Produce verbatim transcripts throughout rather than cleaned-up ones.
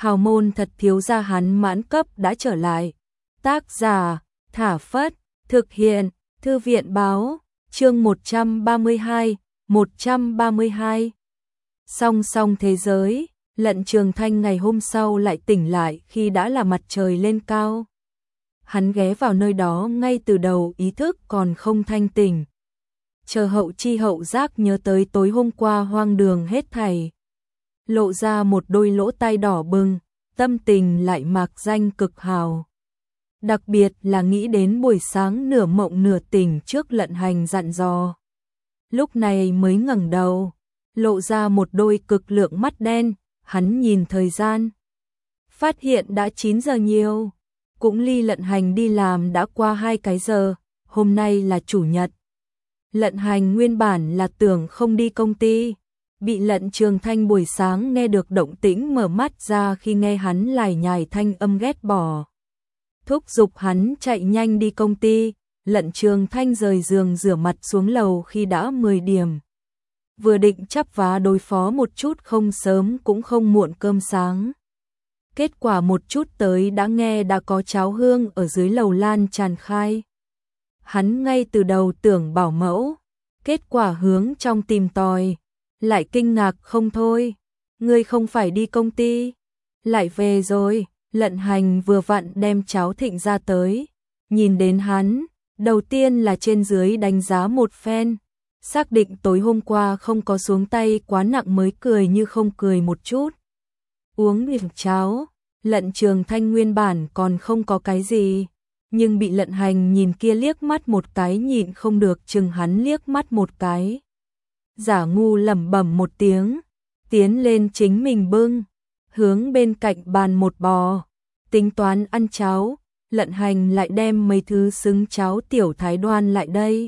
hào môn thật thiếu gia hắn mãn cấp đã trở lại. Tác giả, Thả Phất, thực hiện, Thư viện báo, chương một trăm ba mươi hai, một trăm ba mươi hai. Song song thế giới, Lận Trường Thanh ngày hôm sau lại tỉnh lại khi đã là mặt trời lên cao. Hắn ghé vào nơi đó ngay từ đầu ý thức còn không thanh tỉnh. Chờ hậu chi hậu giác nhớ tới tối hôm qua hoang đường hết thảy. Lộ ra một đôi lỗ tai đỏ bừng, tâm tình lại mạc danh cực hào. Đặc biệt là nghĩ đến buổi sáng nửa mộng nửa tỉnh trước Lận Hành dặn dò. Lúc này mới ngẩng đầu, lộ ra một đôi cực lượng mắt đen, hắn nhìn thời gian. Phát hiện đã chín giờ nhiều, cũng ly Lận Hành đi làm đã qua hai cái giờ, hôm nay là chủ nhật. Lận Hành nguyên bản là tưởng không đi công ty, bị Lận Trường Thanh buổi sáng nghe được động tĩnh mở mắt ra khi nghe hắn lải nhải thanh âm ghét bỏ. Thúc giục hắn chạy nhanh đi công ty, Lận Trường Thanh rời giường rửa mặt xuống lầu khi đã mười điểm. Vừa định chắp vá đối phó một chút không sớm cũng không muộn cơm sáng. Kết quả một chút tới đã nghe đã có cháo hương ở dưới lầu lan tràn khai. Hắn ngay từ đầu tưởng bảo mẫu, kết quả hướng trong tìm tòi, lại kinh ngạc không thôi. Ngươi không phải đi công ty, lại về rồi. Lận Hành vừa vặn đem cháo thịnh ra tới, nhìn đến hắn, đầu tiên là trên dưới đánh giá một phen, xác định tối hôm qua không có xuống tay quá nặng mới cười như không cười một chút. Uống miếng cháo, Lận Trường Thanh nguyên bản còn không có cái gì, nhưng bị Lận Hành nhìn kia liếc mắt một cái nhịn không được chừng hắn liếc mắt một cái. Giả ngu lẩm bẩm một tiếng, tiến lên chính mình bưng, hướng bên cạnh bàn một bò, tính toán ăn cháo, Lận Hành lại đem mấy thứ xứng cháo tiểu thái đoan lại đây.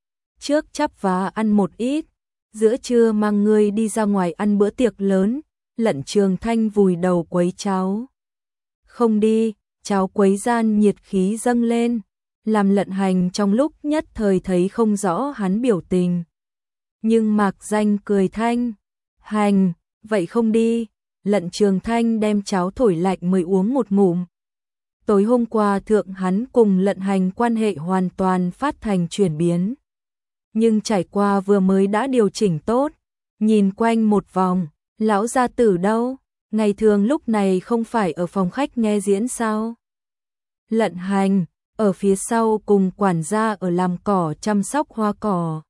Trước chắp vá ăn một ít, giữa trưa mang ngươi đi ra ngoài ăn bữa tiệc lớn, Lận Trường Thanh vùi đầu quấy cháo. Không đi, cháo quấy gian nhiệt khí dâng lên, làm Lận Hành trong lúc nhất thời thấy không rõ hắn biểu tình. Nhưng mạc danh cười thanh, hành, vậy không đi. Lận Trường Thanh đem cháo thổi lạnh mới uống một ngụm. Tối hôm qua thượng hắn cùng Lận Hành quan hệ hoàn toàn phát thành chuyển biến. Nhưng trải qua vừa mới đã điều chỉnh tốt, nhìn quanh một vòng, lão gia tử đâu? Ngày thường lúc này không phải ở phòng khách nghe diễn sao? Lận Hành, ở phía sau cùng quản gia ở làm cỏ chăm sóc hoa cỏ.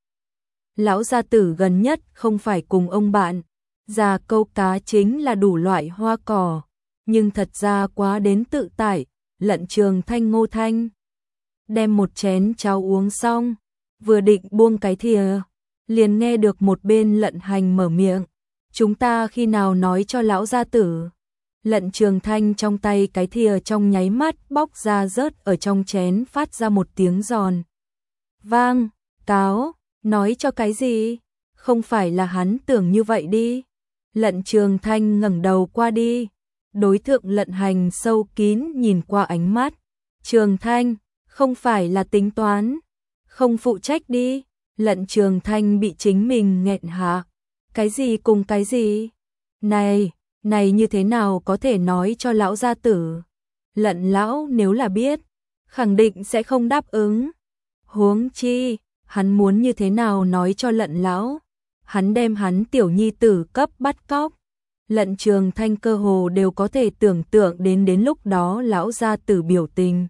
Lão gia tử gần nhất không phải cùng ông bạn ra câu cá chính là đủ loại hoa cỏ, nhưng thật ra quá đến tự tại. Lận Trường Thanh ngô thanh, đem một chén cháo uống xong, vừa định buông cái thìa, liền nghe được một bên Lận Hành mở miệng, chúng ta khi nào nói cho lão gia tử. Lận Trường Thanh trong tay cái thìa trong nháy mắt bóc ra rớt ở trong chén phát ra một tiếng giòn vang, cáo, nói cho cái gì? Không phải là hắn tưởng như vậy đi. Lận Trường Thanh ngẩng đầu qua đi, đối thượng Lận Hành sâu kín nhìn qua ánh mắt. Trường Thanh, không phải là tính toán, không phụ trách đi. Lận Trường Thanh bị chính mình nghẹn hạ. Cái gì cùng cái gì? Này, này như thế nào có thể nói cho lão gia tử? Lận lão nếu là biết, khẳng định sẽ không đáp ứng. Huống chi, hắn muốn như thế nào nói cho Lận lão? Hắn đem hắn tiểu nhi tử cấp bắt cóc. Lận Trường Thanh cơ hồ đều có thể tưởng tượng đến đến lúc đó lão gia tử biểu tình.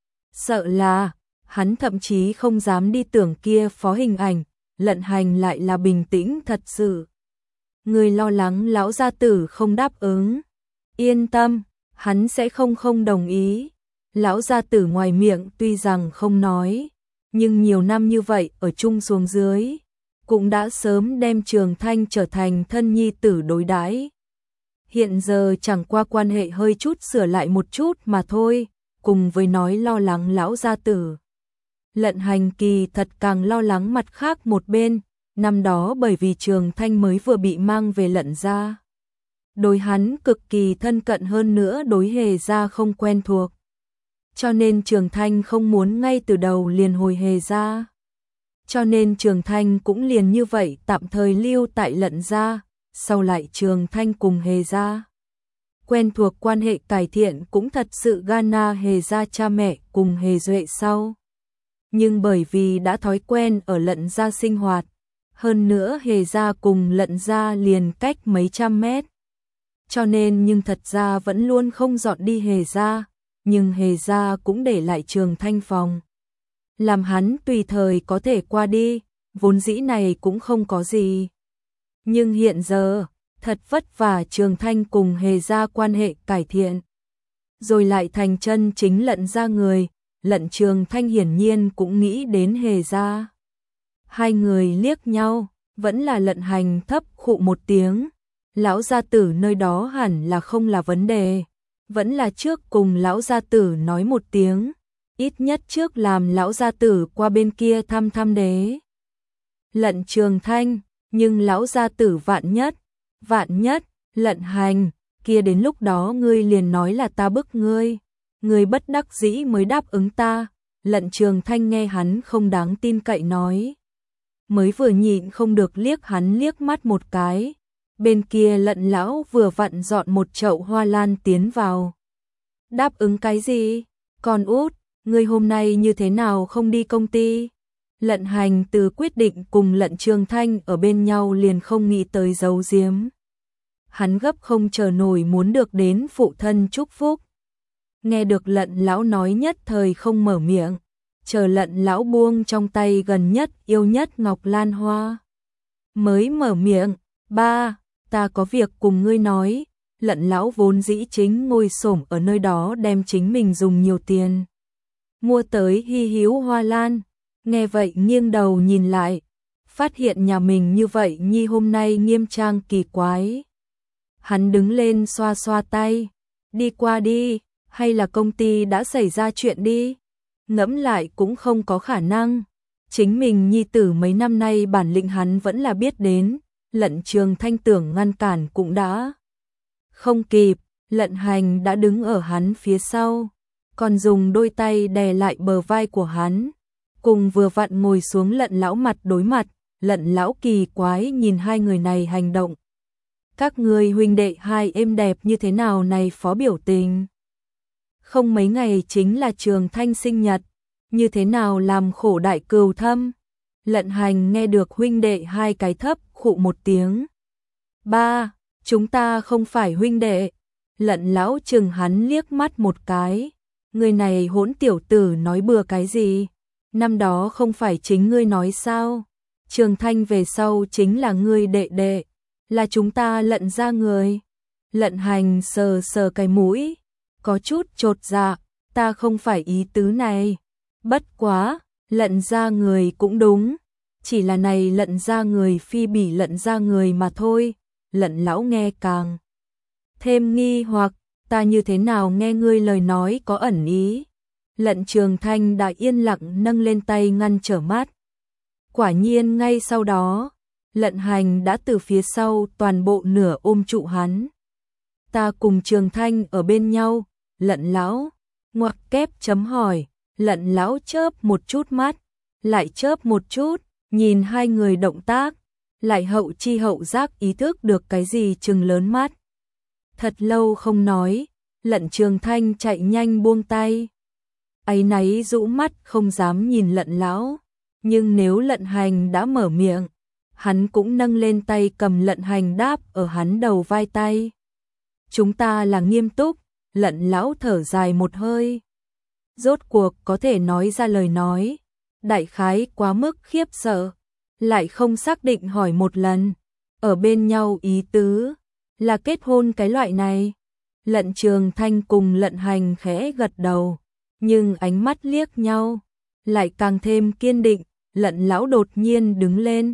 Sợ là, hắn thậm chí không dám đi tưởng kia phó hình ảnh, Lận Hành lại là bình tĩnh thật sự. Người lo lắng lão gia tử không đáp ứng. Yên tâm, hắn sẽ không không đồng ý. Lão gia tử ngoài miệng tuy rằng không nói, nhưng nhiều năm như vậy ở chung xuống dưới, cũng đã sớm đem Trường Thanh trở thành thân nhi tử đối đãi. Hiện giờ chẳng qua quan hệ hơi chút sửa lại một chút mà thôi, cùng với nói lo lắng lão gia tử. Lận Hành kỳ thật càng lo lắng mặt khác một bên, năm đó bởi vì Trường Thanh mới vừa bị mang về Lận gia. Đối hắn cực kỳ thân cận hơn nữa đối Hề gia không quen thuộc. Cho nên Trường Thanh không muốn ngay từ đầu liền hồi Hề gia. Cho nên Trường Thanh cũng liền như vậy tạm thời lưu tại Lận gia, sau lại Trường Thanh cùng Hề gia quen thuộc quan hệ cải thiện cũng thật sự Ghana Hề gia cha mẹ cùng Hề Duệ sau. Nhưng bởi vì đã thói quen ở Lận gia sinh hoạt, hơn nữa Hề gia cùng Lận gia liền cách mấy trăm mét. Cho nên nhưng thật ra vẫn luôn không dọn đi Hề gia, nhưng Hề gia cũng để lại Trường Thanh phòng. Làm hắn tùy thời có thể qua đi, vốn dĩ này cũng không có gì. Nhưng hiện giờ, thật vất vả Trường Thanh cùng Hề gia quan hệ cải thiện. Rồi lại thành chân chính Lận gia người, Lận Trường Thanh hiển nhiên cũng nghĩ đến Hề gia. Hai người liếc nhau, vẫn là Lận Hành thấp khụ một tiếng. Lão gia tử nơi đó hẳn là không là vấn đề. Vẫn là trước cùng lão gia tử nói một tiếng. Ít nhất trước làm lão gia tử qua bên kia thăm thăm đế. Lận Trường Thanh, nhưng lão gia tử vạn nhất, vạn nhất, Lận Hành, kia đến lúc đó ngươi liền nói là ta bức ngươi. Ngươi bất đắc dĩ mới đáp ứng ta. Lận Trường Thanh nghe hắn không đáng tin cậy nói. Mới vừa nhịn không được liếc hắn liếc mắt một cái. Bên kia Lận lão vừa vặn dọn một chậu hoa lan tiến vào. Đáp ứng cái gì? Con út, ngươi hôm nay như thế nào không đi công ty? Lận Hành từ quyết định cùng Lận Trường Thanh ở bên nhau liền không nghĩ tới giấu giếm. Hắn gấp không chờ nổi muốn được đến phụ thân chúc phúc. Nghe được Lận lão nói nhất thời không mở miệng, chờ Lận lão buông trong tay gần nhất yêu nhất ngọc lan hoa. Mới mở miệng, ba, ta có việc cùng ngươi nói. Lận lão vốn dĩ chính ngồi xổm ở nơi đó đem chính mình dùng nhiều tiền mua tới hy hữu hoa lan. Nghe vậy nghiêng đầu nhìn lại, phát hiện nhà mình như vậy nhi hôm nay nghiêm trang kỳ quái. Hắn đứng lên xoa xoa tay, đi qua đi, hay là công ty đã xảy ra chuyện đi. Ngẫm lại cũng không có khả năng. Chính mình nhi tử mấy năm nay bản lĩnh hắn vẫn là biết đến. Lận Trường Thanh tưởng ngăn cản cũng đã không kịp. Lận Hành đã đứng ở hắn phía sau, còn dùng đôi tay đè lại bờ vai của hắn, cùng vừa vặn ngồi xuống Lận lão mặt đối mặt. Lận lão kỳ quái nhìn hai người này hành động. Các người huynh đệ hai êm đẹp như thế nào này phó biểu tình. Không mấy ngày chính là Trường Thanh sinh nhật, như thế nào làm khổ đại cừu thâm. Lận Hành nghe được huynh đệ hai cái thấp khụ một tiếng. Ba, chúng ta không phải huynh đệ. Lận lão chừng hắn liếc mắt một cái. Người này hỗn tiểu tử nói bừa cái gì? Năm đó không phải chính ngươi nói sao? Trường Thanh về sau chính là ngươi đệ đệ, là chúng ta Lận gia người. Lận Hành sờ sờ cái mũi, có chút chột dạ, ta không phải ý tứ này. Bất quá, Lận gia người cũng đúng, chỉ là này Lận gia người phi bỉ Lận gia người mà thôi. Lận lão nghe càng thêm nghi hoặc, ta như thế nào nghe ngươi lời nói có ẩn ý. Lận Trường Thanh đã yên lặng nâng lên tay ngăn trở mắt. Quả nhiên ngay sau đó, Lận Hành đã từ phía sau toàn bộ nửa ôm trụ hắn. Ta cùng Trường Thanh ở bên nhau. Lận lão ngoặc kép chấm hỏi. Lận lão chớp một chút mắt, lại chớp một chút, nhìn hai người động tác, lại hậu chi hậu giác ý thức được cái gì trừng lớn mắt. Thật lâu không nói, Lận Trường Thanh chạy nhanh buông tay. Áy náy rũ mắt không dám nhìn Lận lão, nhưng nếu Lận Hành đã mở miệng, hắn cũng nâng lên tay cầm Lận Hành đáp ở hắn đầu vai tay. Chúng ta là nghiêm túc. Lận lão thở dài một hơi. Rốt cuộc có thể nói ra lời nói, đại khái quá mức khiếp sợ, lại không xác định hỏi một lần. Ở bên nhau ý tứ là kết hôn cái loại này. Lận Trường Thanh cùng Lận Hành khẽ gật đầu, nhưng ánh mắt liếc nhau lại càng thêm kiên định. Lận lão đột nhiên đứng lên,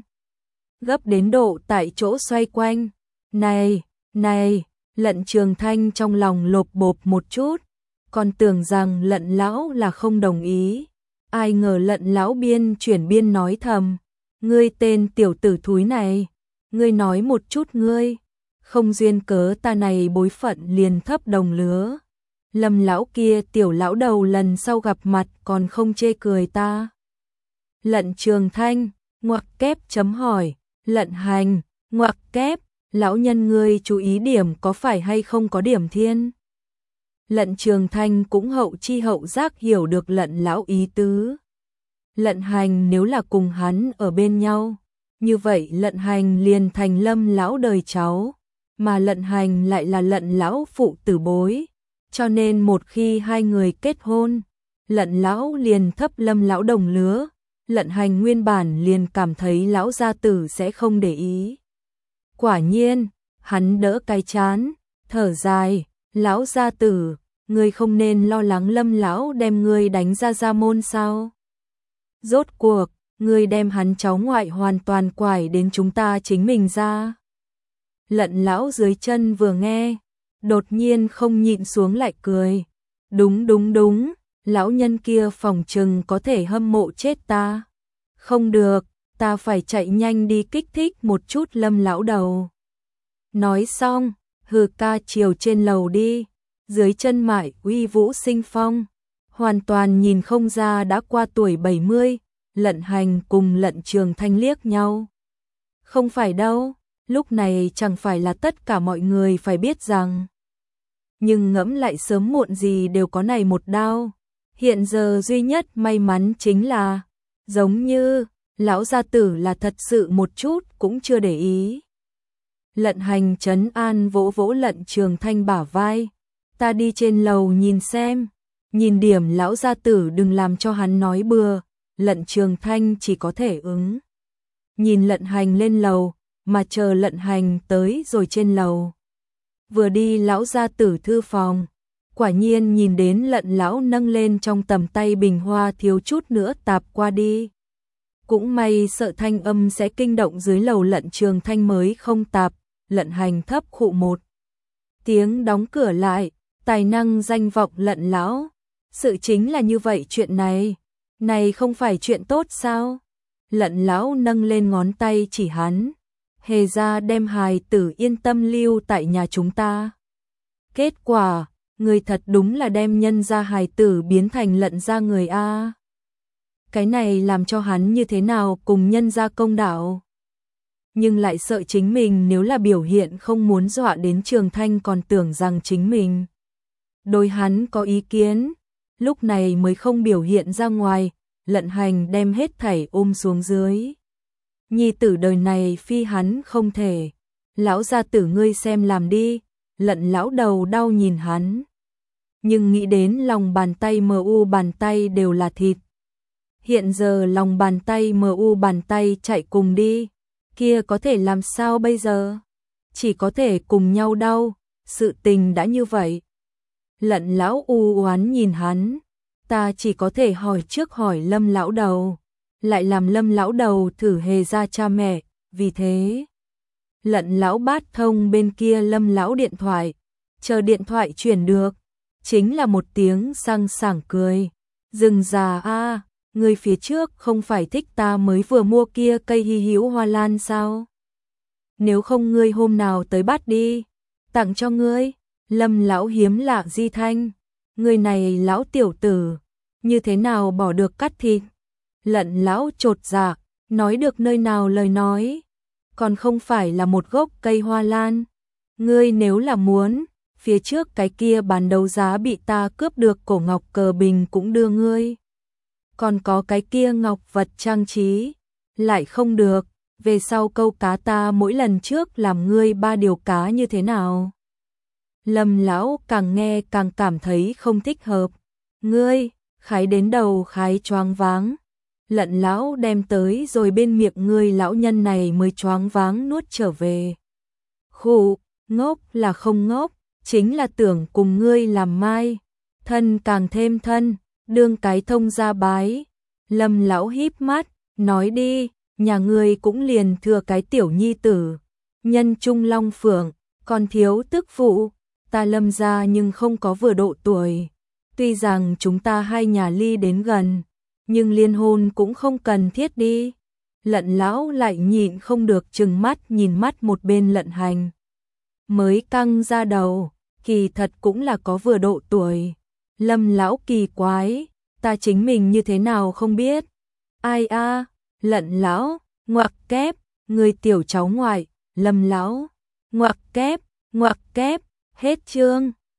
gấp đến độ tại chỗ xoay quanh. Này, này, Lận Trường Thanh trong lòng lộp bộp một chút, còn tưởng rằng Lận lão là không đồng ý. Ai ngờ Lận lão biên chuyển biên nói thầm, ngươi tên tiểu tử thúi này, ngươi nói một chút ngươi, không duyên cớ ta này bối phận liền thấp đồng lứa. Lâm lão kia tiểu lão đầu lần sau gặp mặt còn không chê cười ta. Lận Trường Thanh ngoặc kép chấm hỏi. Lận Hành ngoặc kép. Lão nhân ngươi chú ý điểm có phải hay không có điểm thiên. Lận Trường Thanh cũng hậu chi hậu giác hiểu được Lận lão ý tứ. Lận Hành nếu là cùng hắn ở bên nhau, như vậy Lận Hành liền thành Lâm lão đời cháu, mà Lận Hành lại là Lận lão phụ tử bối, cho nên một khi hai người kết hôn, Lận lão liền thấp Lâm lão đồng lứa, Lận Hành nguyên bản liền cảm thấy lão gia tử sẽ không để ý. Quả nhiên, hắn đỡ cái chán, thở dài, lão gia tử, ngươi không nên lo lắng Lâm lão đem ngươi đánh ra gia môn sao? Rốt cuộc, ngươi đem hắn cháu ngoại hoàn toàn quải đến chúng ta chính mình ra. Lận lão dưới chân vừa nghe, đột nhiên không nhịn xuống lại cười. Đúng đúng đúng, lão nhân kia phòng trừng có thể hâm mộ chết ta. Không được, ta phải chạy nhanh đi kích thích một chút Lâm lão đầu. Nói xong, hừ ca chiều trên lầu đi, dưới chân mải uy vũ sinh phong, hoàn toàn nhìn không ra đã qua tuổi bảy mươi, Lận Hành cùng Lận Trường Thanh liếc nhau. Không phải đâu, lúc này chẳng phải là tất cả mọi người phải biết rằng. Nhưng ngẫm lại sớm muộn gì đều có này một đao. Hiện giờ duy nhất may mắn chính là, giống như, lão gia tử là thật sự một chút cũng chưa để ý. Lận Hành trấn an vỗ vỗ Lận Trường Thanh bả vai. Ta đi trên lầu nhìn xem, nhìn điểm lão gia tử đừng làm cho hắn nói bừa. Lận Trường Thanh chỉ có thể ứng. Nhìn Lận Hành lên lầu, mà chờ Lận Hành tới rồi trên lầu. Vừa đi lão gia tử thư phòng, quả nhiên nhìn đến Lận lão nâng lên trong tầm tay bình hoa thiếu chút nữa tạp qua đi. Cũng may sợ thanh âm sẽ kinh động dưới lầu Lận Trường Thanh mới không tạp. Lận Hành thấp khụ một tiếng đóng cửa lại, tài năng danh vọng Lận lão. Sự chính là như vậy chuyện này. Này không phải chuyện tốt sao? Lận lão nâng lên ngón tay chỉ hắn. Hề ra đem hài tử yên tâm lưu tại nhà chúng ta. Kết quả, người thật đúng là đem nhân ra hài tử biến thành Lận ra người A. Cái này làm cho hắn như thế nào cùng nhân ra công đạo. Nhưng lại sợ chính mình nếu là biểu hiện không muốn dọa đến Trường Thanh còn tưởng rằng chính mình đối hắn có ý kiến. Lúc này mới không biểu hiện ra ngoài, Lận Hành đem hết thảy ôm xuống dưới. Nhi tử đời này phi hắn không thể. Lão gia tử ngươi xem làm đi. Lận lão đầu đau nhìn hắn. Nhưng nghĩ đến lòng bàn tay mờ u bàn tay đều là thịt. Hiện giờ lòng bàn tay mờ u bàn tay chạy cùng đi. Kia có thể làm sao bây giờ? Chỉ có thể cùng nhau đau. Sự tình đã như vậy. Lận lão u oán nhìn hắn, ta chỉ có thể hỏi trước hỏi Lâm lão đầu, lại làm Lâm lão đầu thử hề ra cha mẹ, vì thế Lận lão bát thông bên kia Lâm lão điện thoại, chờ điện thoại chuyển được, chính là một tiếng sang sảng cười. Dừng già a, người phía trước không phải thích ta mới vừa mua kia cây hy hữu hoa lan sao? Nếu không ngươi hôm nào tới bắt đi, tặng cho ngươi. Lâm lão hiếm lạ di thanh, người này lão tiểu tử, như thế nào bỏ được cắt thịt? Lận lão chột dạ, nói được nơi nào lời nói, còn không phải là một gốc cây hoa lan. Ngươi nếu là muốn, phía trước cái kia bán đấu giá bị ta cướp được cổ ngọc cờ bình cũng đưa ngươi. Còn có cái kia ngọc vật trang trí, lại không được, về sau câu cá ta mỗi lần trước làm ngươi ba điều cá như thế nào? Lâm lão càng nghe càng cảm thấy không thích hợp. Ngươi, khái đến đầu khái choáng váng. Lận lão đem tới rồi bên miệng ngươi lão nhân này mới choáng váng nuốt trở về. Khụ, ngốc là không ngốc, chính là tưởng cùng ngươi làm mai. Thân càng thêm thân, đương cái thông gia bái. Lâm lão híp mắt, nói đi, nhà ngươi cũng liền thừa cái tiểu nhi tử. Nhân trung long phượng, còn thiếu tức phụ. Ta Lâm gia nhưng không có vừa độ tuổi. Tuy rằng chúng ta hai nhà ly đến gần, nhưng liên hôn cũng không cần thiết đi. Lận lão lại nhịn không được trừng mắt nhìn mắt một bên Lận Hành. Mới căng ra đầu, kỳ thật cũng là có vừa độ tuổi. Lâm lão kỳ quái, ta chính mình như thế nào không biết. Ai a, à, Lận lão, ngoặc kép, người tiểu cháu ngoại, Lâm lão. ngoặc kép, ngoặc kép, hết chương.